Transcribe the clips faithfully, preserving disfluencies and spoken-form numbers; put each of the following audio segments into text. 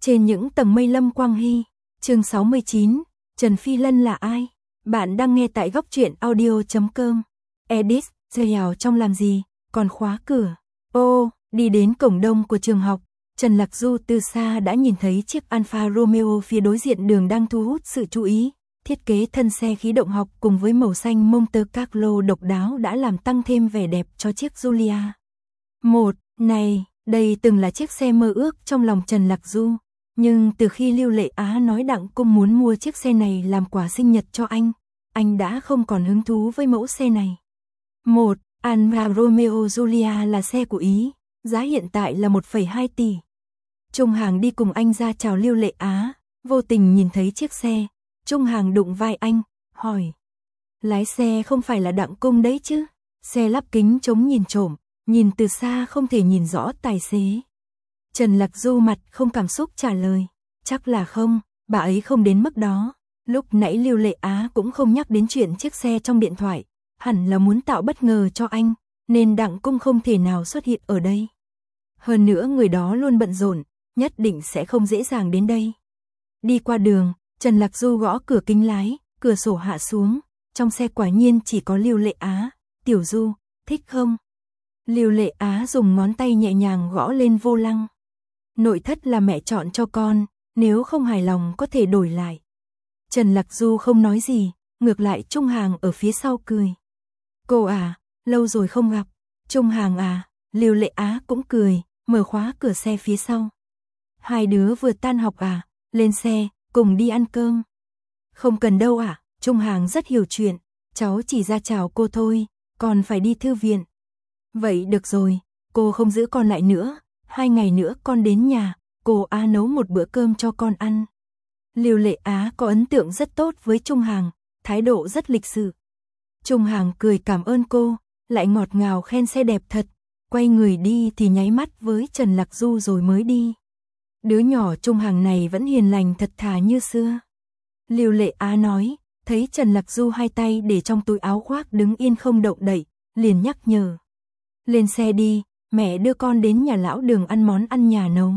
Trên những tầng mây Lâm Quang Hy, chương sáu mươi chín, Trần Phi Lân là ai? Bạn đang nghe tại góc truyện audio chấm com. Edit, Dèo trong làm gì, còn khóa cửa. Ô, đi đến cổng đông của trường học, Trần Lạc Du từ xa đã nhìn thấy chiếc Alfa Romeo phía đối diện đường đang thu hút sự chú ý. Thiết kế thân xe khí động học cùng với màu xanh Monte Carlo độc đáo đã làm tăng thêm vẻ đẹp cho chiếc Giulia. Một, này, đây từng là chiếc xe mơ ước trong lòng Trần Lạc Du. Nhưng từ khi Lưu Lệ Á nói Đặng Cung muốn mua chiếc xe này làm quà sinh nhật cho anh, anh đã không còn hứng thú với mẫu xe này. Một, Alfa Romeo Giulia là xe của Ý, giá hiện tại là một phẩy hai tỷ. Trung Hàng đi cùng anh ra chào Lưu Lệ Á, vô tình nhìn thấy chiếc xe. Trung Hàng đụng vai anh, hỏi. Lái xe không phải là Đặng Cung đấy chứ? Xe lắp kính chống nhìn trộm, nhìn từ xa không thể nhìn rõ tài xế. Trần Lạc Du mặt không cảm xúc trả lời. Chắc là không, bà ấy không đến mức đó. Lúc nãy Lưu Lệ Á cũng không nhắc đến chuyện chiếc xe trong điện thoại. Hẳn là muốn tạo bất ngờ cho anh, nên Đặng Cung không thể nào xuất hiện ở đây. Hơn nữa người đó luôn bận rộn, nhất định sẽ không dễ dàng đến đây. Đi qua đường, Trần Lạc Du gõ cửa kính lái, cửa sổ hạ xuống, trong xe quả nhiên chỉ có Lưu Lệ Á. Tiểu Du, thích không? Lưu Lệ Á dùng ngón tay nhẹ nhàng gõ lên vô lăng. Nội thất là mẹ chọn cho con, nếu không hài lòng có thể đổi lại. Trần Lạc Du không nói gì, ngược lại Trung Hàng ở phía sau cười. Cô à, lâu rồi không gặp. Trung Hàng à, Lưu Lệ Á cũng cười, mở khóa cửa xe phía sau. Hai đứa vừa tan học à, lên xe, cùng đi ăn cơm. Không cần đâu ạ, à? Trung Hàng rất hiểu chuyện, cháu chỉ ra chào cô thôi, còn phải đi thư viện. Vậy được rồi, cô không giữ con lại nữa, hai ngày nữa con đến nhà, cô Á nấu một bữa cơm cho con ăn. Lưu Lệ Á có ấn tượng rất tốt với Trung Hàng, thái độ rất lịch sự. Trung Hàng cười cảm ơn cô, lại ngọt ngào khen xe đẹp thật, quay người đi thì nháy mắt với Trần Lạc Du rồi mới đi. Đứa nhỏ Trung Hàng này vẫn hiền lành thật thà như xưa. Lưu Lệ Á nói, thấy Trần Lạc Du hai tay để trong túi áo khoác đứng yên không động đậy, liền nhắc nhở. Lên xe đi, mẹ đưa con đến nhà lão Đường ăn món ăn nhà nấu.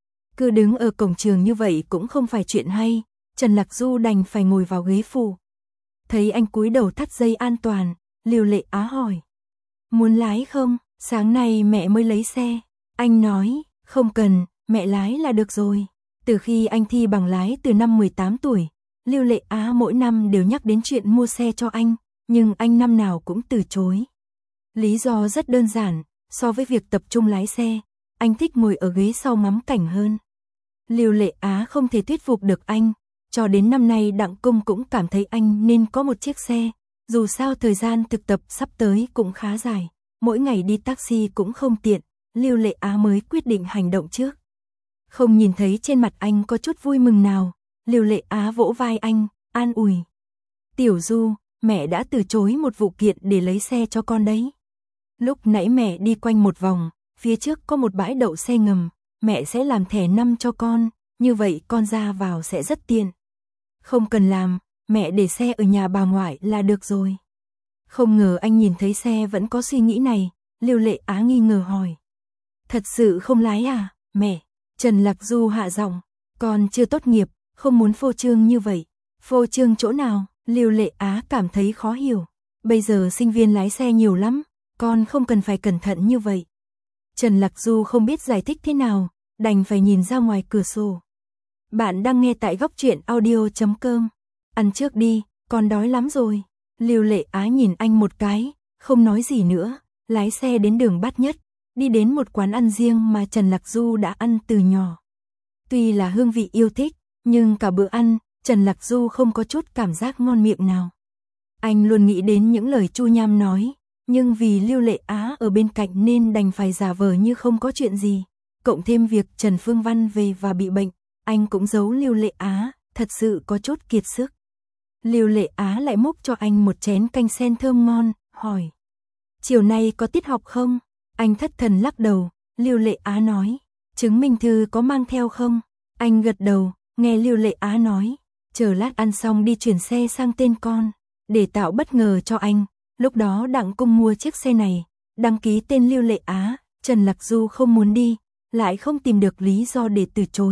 Cứ đứng ở cổng trường như vậy cũng không phải chuyện hay, Trần Lạc Du đành phải ngồi vào ghế phụ. Thấy anh cúi đầu thắt dây an toàn, Lưu Lệ Á hỏi. Muốn lái không? Sáng nay mẹ mới lấy xe. Anh nói, không cần, mẹ lái là được rồi. Từ khi anh thi bằng lái từ năm mười tám tuổi, Lưu Lệ Á mỗi năm đều nhắc đến chuyện mua xe cho anh, nhưng anh năm nào cũng từ chối. Lý do rất đơn giản, so với việc tập trung lái xe, anh thích ngồi ở ghế sau ngắm cảnh hơn. Lưu Lệ Á không thể thuyết phục được anh, cho đến năm nay Đặng Cung cũng cảm thấy anh nên có một chiếc xe, dù sao thời gian thực tập sắp tới cũng khá dài, mỗi ngày đi taxi cũng không tiện, Lưu Lệ Á mới quyết định hành động trước. Không nhìn thấy trên mặt anh có chút vui mừng nào, Lưu Lệ Á vỗ vai anh, an ủi. Tiểu Du, mẹ đã từ chối một vụ kiện để lấy xe cho con đấy. Lúc nãy mẹ đi quanh một vòng, phía trước có một bãi đậu xe ngầm, mẹ sẽ làm thẻ năm cho con, như vậy con ra vào sẽ rất tiện. Không cần làm, mẹ để xe ở nhà bà ngoại là được rồi. Không ngờ anh nhìn thấy xe vẫn có suy nghĩ này, Lưu Lệ Á nghi ngờ hỏi. Thật sự không lái à, mẹ? Trần Lạc Du hạ giọng, con chưa tốt nghiệp, không muốn phô trương như vậy. Phô trương chỗ nào? Lưu Lệ Á cảm thấy khó hiểu. Bây giờ sinh viên lái xe nhiều lắm, con không cần phải cẩn thận như vậy. Trần Lạc Du không biết giải thích thế nào, đành phải nhìn ra ngoài cửa sổ. Bạn đang nghe tại góc truyện audio chấm com. Ăn trước đi, con đói lắm rồi. Lưu Lệ Á nhìn anh một cái, không nói gì nữa, lái xe đến đường Bát Nhất, đi đến một quán ăn riêng mà Trần Lạc Du đã ăn từ nhỏ. Tuy là hương vị yêu thích, nhưng cả bữa ăn, Trần Lạc Du không có chút cảm giác ngon miệng nào. Anh luôn nghĩ đến những lời Chu Nham nói, nhưng vì Lưu Lệ Á ở bên cạnh nên đành phải giả vờ như không có chuyện gì. Cộng thêm việc Trần Phương Văn về và bị bệnh, anh cũng giấu Lưu Lệ Á, thật sự có chút kiệt sức. Lưu Lệ Á lại múc cho anh một chén canh sen thơm ngon, hỏi. Chiều nay có tiết học không? Anh thất thần lắc đầu, Lưu Lệ Á nói. Chứng minh thư có mang theo không? Anh gật đầu, nghe Lưu Lệ Á nói. Chờ lát ăn xong đi chuyển xe sang tên con. Để tạo bất ngờ cho anh, lúc đó Đặng Cung mua chiếc xe này, đăng ký tên Lưu Lệ Á, Trần Lạc Du không muốn đi, lại không tìm được lý do để từ chối,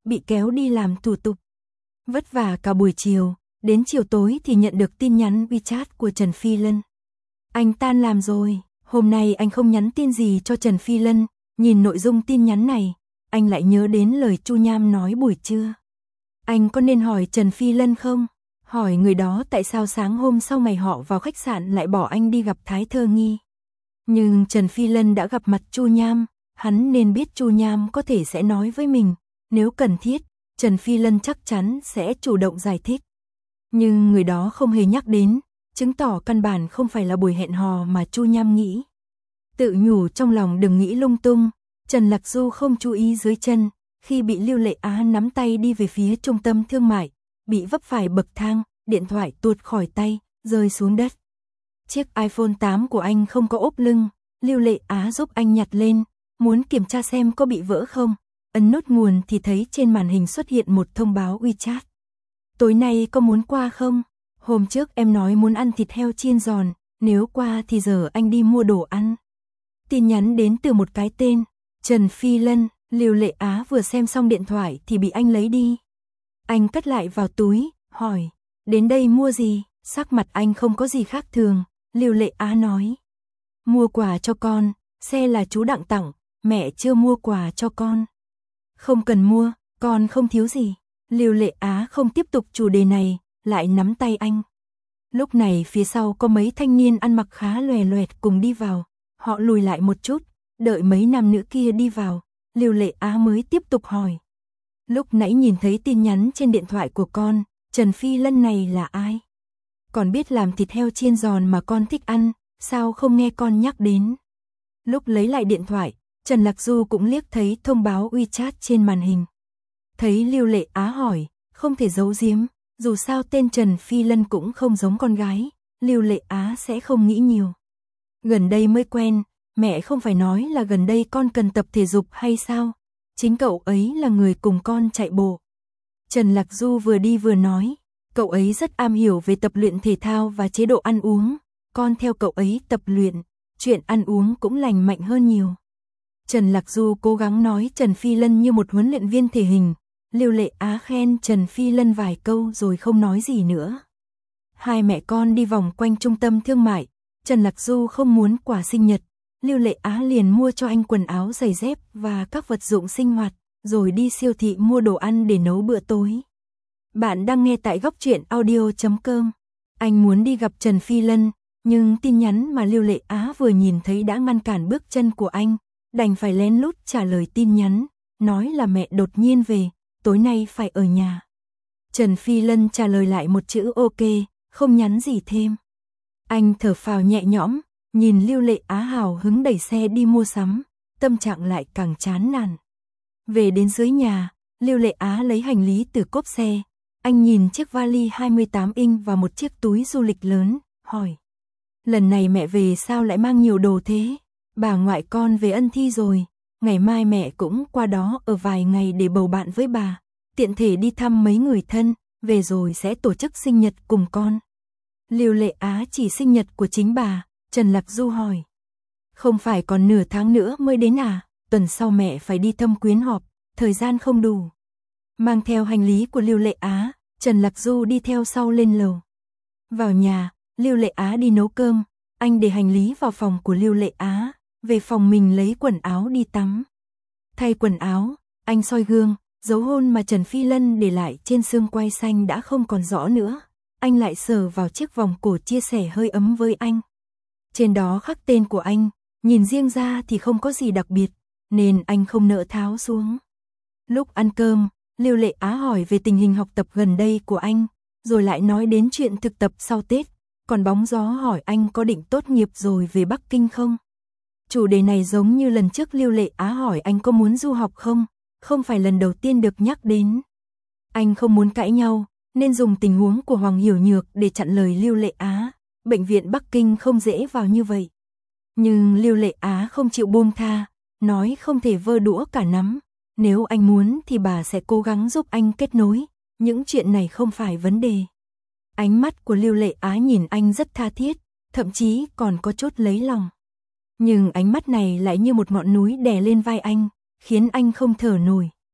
bị kéo đi làm thủ tục. Vất vả cả buổi chiều, đến chiều tối thì nhận được tin nhắn WeChat của Trần Phi Lân. Anh tan làm rồi, hôm nay anh không nhắn tin gì cho Trần Phi Lân, nhìn nội dung tin nhắn này, anh lại nhớ đến lời Chu Nham nói buổi trưa. Anh có nên hỏi Trần Phi Lân không? Hỏi người đó tại sao sáng hôm sau ngày họ vào khách sạn lại bỏ anh đi gặp Thái Thơ Nghi. Nhưng Trần Phi Lân đã gặp mặt Chu Nham, hắn nên biết Chu Nham có thể sẽ nói với mình, nếu cần thiết, Trần Phi Lân chắc chắn sẽ chủ động giải thích. Nhưng người đó không hề nhắc đến, chứng tỏ căn bản không phải là buổi hẹn hò mà Chu Nham nghĩ. Tự nhủ trong lòng đừng nghĩ lung tung, Trần Lạc Du không chú ý dưới chân, khi bị Lưu Lệ Á nắm tay đi về phía trung tâm thương mại, bị vấp phải bậc thang, điện thoại tuột khỏi tay, rơi xuống đất. Chiếc iPhone tám của anh không có ốp lưng, Lưu Lệ Á giúp anh nhặt lên, muốn kiểm tra xem có bị vỡ không. Ấn nút nguồn thì thấy trên màn hình xuất hiện một thông báo WeChat. Tối nay có muốn qua không? Hôm trước em nói muốn ăn thịt heo chiên giòn, nếu qua thì giờ anh đi mua đồ ăn. Tin nhắn đến từ một cái tên, Trần Phi Lân. Lưu Lệ Á vừa xem xong điện thoại thì bị anh lấy đi. Anh cất lại vào túi, hỏi, đến đây mua gì? Sắc mặt anh không có gì khác thường, Lưu Lệ Á nói. Mua quà cho con, xe là chú Đặng tặng, mẹ chưa mua quà cho con. Không cần mua, con không thiếu gì. Lưu Lệ Á không tiếp tục chủ đề này, lại nắm tay anh. Lúc này phía sau có mấy thanh niên ăn mặc khá lòe loẹt cùng đi vào. Họ lùi lại một chút, đợi mấy nam nữ kia đi vào, Lưu Lệ Á mới tiếp tục hỏi. Lúc nãy nhìn thấy tin nhắn trên điện thoại của con, Trần Phi Lân này là ai? Còn biết làm thịt heo chiên giòn mà con thích ăn, sao không nghe con nhắc đến? Lúc lấy lại điện thoại, Trần Lạc Du cũng liếc thấy thông báo WeChat trên màn hình. Thấy Lưu Lệ Á hỏi, không thể giấu giếm, dù sao tên Trần Phi Lân cũng không giống con gái, Lưu Lệ Á sẽ không nghĩ nhiều. Gần đây mới quen, mẹ không phải nói là gần đây con cần tập thể dục hay sao? Chính cậu ấy là người cùng con chạy bộ. Trần Lạc Du vừa đi vừa nói, cậu ấy rất am hiểu về tập luyện thể thao và chế độ ăn uống, con theo cậu ấy tập luyện, chuyện ăn uống cũng lành mạnh hơn nhiều. Trần Lạc Du cố gắng nói Trần Phi Lân như một huấn luyện viên thể hình, Lưu Lệ Á khen Trần Phi Lân vài câu rồi không nói gì nữa. Hai mẹ con đi vòng quanh trung tâm thương mại, Trần Lạc Du không muốn quà sinh nhật, Lưu Lệ Á liền mua cho anh quần áo giày dép và các vật dụng sinh hoạt, rồi đi siêu thị mua đồ ăn để nấu bữa tối. Bạn đang nghe tại góc truyện audio chấm com. Anh muốn đi gặp Trần Phi Lân, nhưng tin nhắn mà Lưu Lệ Á vừa nhìn thấy đã ngăn cản bước chân của anh, đành phải lén lút trả lời tin nhắn, nói là mẹ đột nhiên về, tối nay phải ở nhà. Trần Phi Lân trả lời lại một chữ ok, không nhắn gì thêm. Anh thở phào nhẹ nhõm, nhìn Lưu Lệ Á hào hứng đẩy xe đi mua sắm, tâm trạng lại càng chán nản. Về đến dưới nhà, Lưu Lệ Á lấy hành lý từ cốp xe, anh nhìn chiếc vali hai mươi tám inch và một chiếc túi du lịch lớn, hỏi. Lần này mẹ về sao lại mang nhiều đồ thế? Bà ngoại con về Ân Thi rồi, ngày mai mẹ cũng qua đó ở vài ngày để bầu bạn với bà, tiện thể đi thăm mấy người thân, về rồi sẽ tổ chức sinh nhật cùng con. Lưu Lệ Á chỉ sinh nhật của chính bà, Trần Lạc Du hỏi. Không phải còn nửa tháng nữa mới đến à, tuần sau mẹ phải đi thăm quyến họp, thời gian không đủ. Mang theo hành lý của Lưu Lệ Á, Trần Lạc Du đi theo sau lên lầu. Vào nhà, Lưu Lệ Á đi nấu cơm, anh để hành lý vào phòng của Lưu Lệ Á, về phòng mình lấy quần áo đi tắm. Thay quần áo, anh soi gương, dấu hôn mà Trần Phi Lân để lại trên xương quai xanh đã không còn rõ nữa. Anh lại sờ vào chiếc vòng cổ chia sẻ hơi ấm với anh. Trên đó khắc tên của anh, nhìn riêng ra thì không có gì đặc biệt, nên anh không nỡ tháo xuống. Lúc ăn cơm, Lưu Lệ Á hỏi về tình hình học tập gần đây của anh, rồi lại nói đến chuyện thực tập sau Tết, còn bóng gió hỏi anh có định tốt nghiệp rồi về Bắc Kinh không. Chủ đề này giống như lần trước Lưu Lệ Á hỏi anh có muốn du học không, không phải lần đầu tiên được nhắc đến. Anh không muốn cãi nhau, nên dùng tình huống của Hoàng Hiểu Nhược để chặn lời Lưu Lệ Á, bệnh viện Bắc Kinh không dễ vào như vậy. Nhưng Lưu Lệ Á không chịu buông tha, nói không thể vơ đũa cả nắm, nếu anh muốn thì bà sẽ cố gắng giúp anh kết nối, những chuyện này không phải vấn đề. Ánh mắt của Lưu Lệ Á nhìn anh rất tha thiết, thậm chí còn có chút lấy lòng. Nhưng ánh mắt này lại như một ngọn núi đè lên vai anh, khiến anh không thở nổi.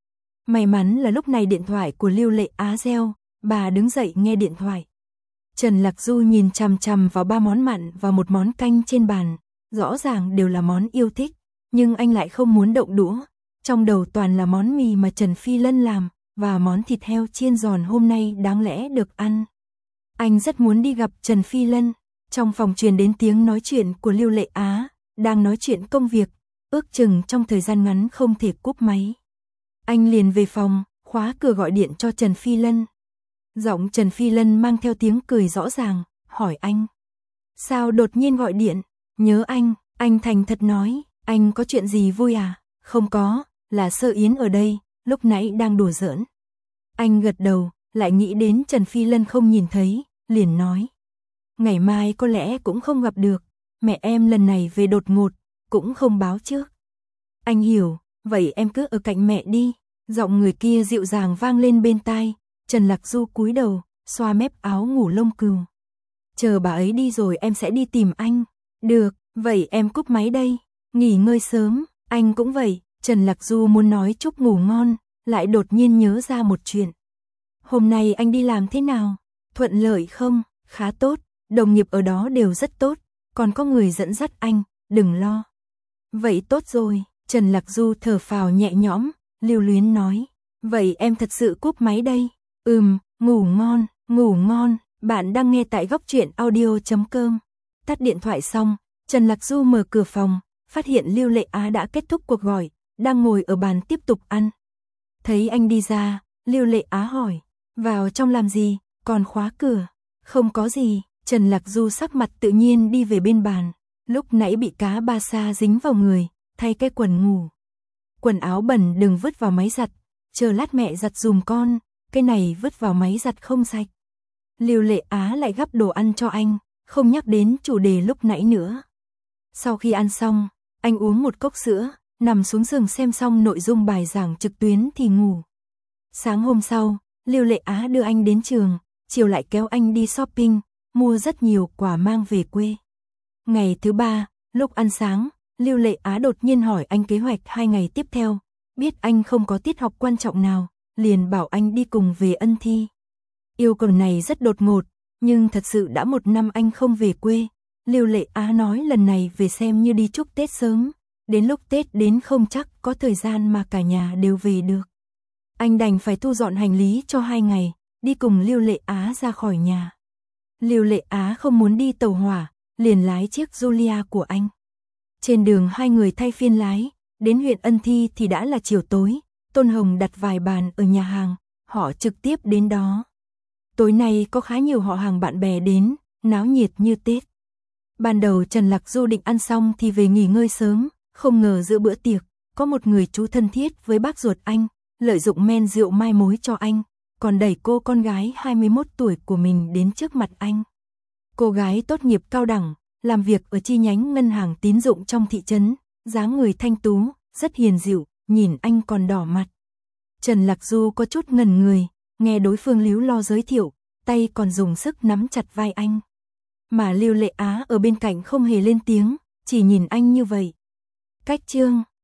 May mắn là lúc này điện thoại của Lưu Lệ Á reo, bà đứng dậy nghe điện thoại. Trần Lạc Du nhìn chằm chằm vào ba món mặn và một món canh trên bàn, rõ ràng đều là món yêu thích, nhưng anh lại không muốn động đũa. Trong đầu toàn là món mì mà Trần Phi Lân làm, và món thịt heo chiên giòn hôm nay đáng lẽ được ăn. Anh rất muốn đi gặp Trần Phi Lân. Trong phòng truyền đến tiếng nói chuyện của Lưu Lệ Á, đang nói chuyện công việc, ước chừng trong thời gian ngắn không thể cúp máy. Anh liền về phòng, khóa cửa gọi điện cho Trần Phi Lân. Giọng Trần Phi Lân mang theo tiếng cười rõ ràng, hỏi anh. Sao đột nhiên gọi điện? Nhớ anh, anh thành thật nói, anh có chuyện gì vui à? Không có, là Sơ Yến ở đây, lúc nãy đang đùa giỡn. Anh gật đầu, lại nghĩ đến Trần Phi Lân không nhìn thấy, liền nói. Ngày mai có lẽ cũng không gặp được, mẹ em lần này về đột ngột, cũng không báo trước. Anh hiểu, vậy em cứ ở cạnh mẹ đi. Giọng người kia dịu dàng vang lên bên tai. Trần Lạc Du cúi đầu, xoa mép áo ngủ lông cừu. Chờ bà ấy đi rồi em sẽ đi tìm anh. Được, vậy em cúp máy đây. Nghỉ ngơi sớm, anh cũng vậy. Trần Lạc Du muốn nói chúc ngủ ngon, lại đột nhiên nhớ ra một chuyện. Hôm nay anh đi làm thế nào? Thuận lợi không? Khá tốt, đồng nghiệp ở đó đều rất tốt, còn có người dẫn dắt anh, đừng lo. Vậy tốt rồi, Trần Lạc Du thở phào nhẹ nhõm, lưu luyến nói. Vậy em thật sự cúp máy đây. Ừm, ngủ ngon, ngủ ngon. Bạn đang nghe tại góc truyện audio chấm com. Tắt điện thoại xong, Trần Lạc Du mở cửa phòng, phát hiện Lưu Lệ Á đã kết thúc cuộc gọi, đang ngồi ở bàn tiếp tục ăn. Thấy anh đi ra, Lưu Lệ Á hỏi, vào trong làm gì, còn khóa cửa. Không có gì, Trần Lạc Du sắc mặt tự nhiên đi về bên bàn, lúc nãy bị cá ba sa dính vào người, thay cái quần ngủ. Quần áo bẩn đừng vứt vào máy giặt, chờ lát mẹ giặt dùm con, cái này vứt vào máy giặt không sạch. Lưu Lệ Á lại gắp đồ ăn cho anh, không nhắc đến chủ đề lúc nãy nữa. Sau khi ăn xong, anh uống một cốc sữa, nằm xuống giường xem xong nội dung bài giảng trực tuyến thì ngủ. Sáng hôm sau, Lưu Lệ Á đưa anh đến trường, chiều lại kéo anh đi shopping, mua rất nhiều quà mang về quê. Ngày thứ ba, lúc ăn sáng, Lưu Lệ Á đột nhiên hỏi anh kế hoạch hai ngày tiếp theo, biết anh không có tiết học quan trọng nào, liền bảo anh đi cùng về Ân Thi. Yêu cầu này rất đột ngột, nhưng thật sự đã một năm anh không về quê. Lưu Lệ Á nói lần này về xem như đi chúc Tết sớm, đến lúc Tết đến không chắc có thời gian mà cả nhà đều về được. Anh đành phải thu dọn hành lý cho hai ngày, đi cùng Lưu Lệ Á ra khỏi nhà. Lưu Lệ Á không muốn đi tàu hỏa, liền lái chiếc Julia của anh. Trên đường hai người thay phiên lái, đến huyện Ân Thi thì đã là chiều tối, Tôn Hồng đặt vài bàn ở nhà hàng, họ trực tiếp đến đó. Tối nay có khá nhiều họ hàng bạn bè đến, náo nhiệt như Tết. Ban đầu Trần Lạc Du định ăn xong thì về nghỉ ngơi sớm, không ngờ giữa bữa tiệc, có một người chú thân thiết với bác ruột anh, lợi dụng men rượu mai mối cho anh, còn đẩy cô con gái hai mươi mốt tuổi của mình đến trước mặt anh. Cô gái tốt nghiệp cao đẳng, làm việc ở chi nhánh ngân hàng tín dụng trong thị trấn, dáng người thanh tú, rất hiền dịu, nhìn anh còn đỏ mặt. Trần Lạc Du có chút ngần người, nghe đối phương líu lo giới thiệu, tay còn dùng sức nắm chặt vai anh. Mà Lưu Lệ Á ở bên cạnh không hề lên tiếng, chỉ nhìn anh như vậy. Cách chương